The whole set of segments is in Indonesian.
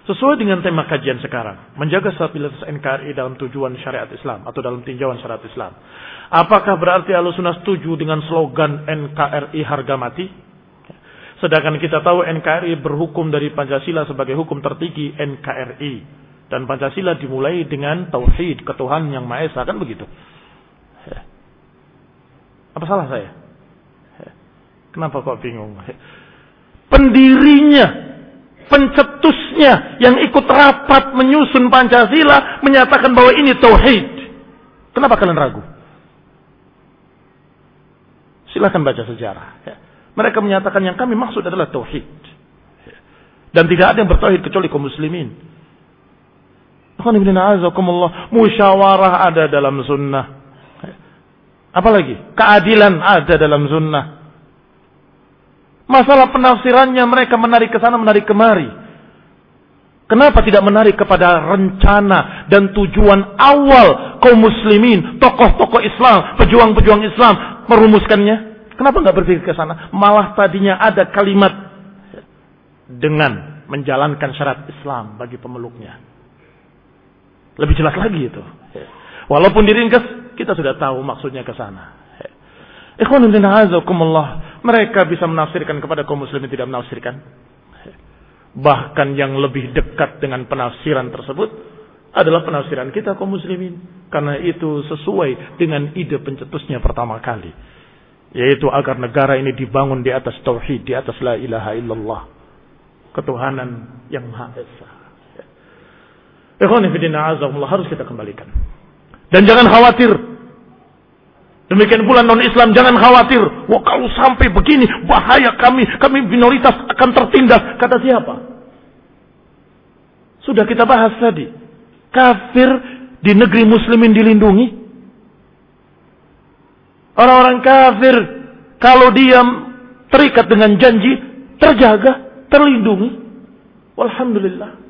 Sesuai dengan tema kajian sekarang, menjaga stabilitas NKRI dalam tujuan syariat Islam atau dalam tinjauan syariat Islam. Apakah berarti Ahlussunnah setuju dengan slogan NKRI harga mati? Sedangkan kita tahu NKRI berhukum dari Pancasila sebagai hukum tertinggi NKRI. Dan Pancasila dimulai dengan tauhid, ketuhanan yang Maha Esa, kan begitu? Apa salah saya? Kenapa kok bingung? Pendirinya, pencetusnya yang ikut rapat menyusun Pancasila menyatakan bahwa ini tauhid. Kenapa kalian ragu? Silakan baca sejarah. Mereka menyatakan yang kami maksud adalah tauhid. Dan tidak ada yang bertauhid kecuali kaum muslimin. Musyawarah ada dalam sunnah. Apalagi keadilan ada dalam sunnah. Masalah penafsirannya mereka menarik ke sana, menarik kemari. Kenapa tidak menarik kepada rencana dan tujuan awal kaum muslimin, tokoh-tokoh Islam, pejuang-pejuang Islam merumuskannya? Kenapa nggak berpikir ke sana? Malah tadinya ada kalimat dengan menjalankan syariat Islam bagi pemeluknya. Lebih jelas lagi itu. Walaupun diringkas, kita sudah tahu maksudnya ke sana. Ikhwanul a'azakumullah, mereka bisa menafsirkan kepada kaum muslimin tidak menafsirkan. Bahkan yang lebih dekat dengan penafsiran tersebut adalah penafsiran kita kaum muslimin, karena itu sesuai dengan ide pencetusnya pertama kali, yaitu agar negara ini dibangun di atas tauhid, di atas la ilaha illallah, ketuhanan yang Maha Esa. Ikhwani fillah azzakumullah, harus kita kembalikan. Dan jangan khawatir. Demikian pula non-Islam jangan khawatir. Wah, kalau sampai begini bahaya, kami minoritas akan tertindas. Kata siapa? Sudah kita bahas tadi. Kafir di negeri muslimin dilindungi. Orang-orang kafir kalau dia terikat dengan janji terjaga, terlindungi. Walhamdulillah.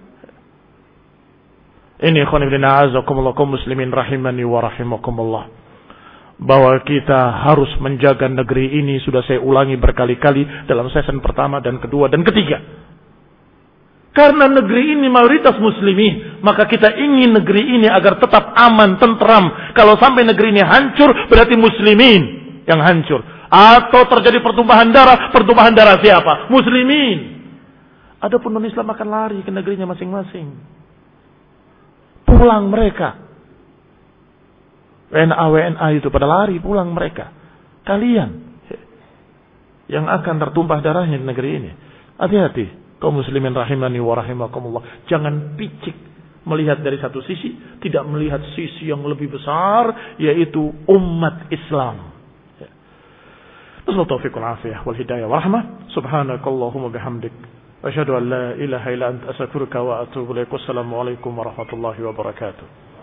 Ini ikhwan ibn a'azakumullah kaum muslimin rahimani wa rahimakumullah, bahwa kita harus menjaga negeri ini. Sudah saya ulangi berkali-kali dalam season pertama dan kedua dan ketiga. Karena negeri ini mayoritas muslimin, maka kita ingin negeri ini agar tetap aman, tentram. Kalau sampai negeri ini hancur, berarti muslimin yang hancur. Atau terjadi pertumpahan darah siapa? Muslimin. Adapun non-Islam akan lari ke negerinya masing-masing. Pulang mereka. WNA itu pada lari pulang mereka. Kalian yang akan tertumpah darahnya di negeri ini. Hati-hati kaum muslimin rahimani wa rahimakumullah. Jangan picik melihat dari satu sisi, tidak melihat sisi yang lebih besar, yaitu umat Islam. Wassalamualaikum warahmatullahi wabarakatuh wal hidayah wa rahmah. Subhanakallahumma bihamdik, asyhadu an la ilaha illa anta astaghfiruka wa atubu ilaik. Wassalamu alaikum warahmatullahi wabarakatuh.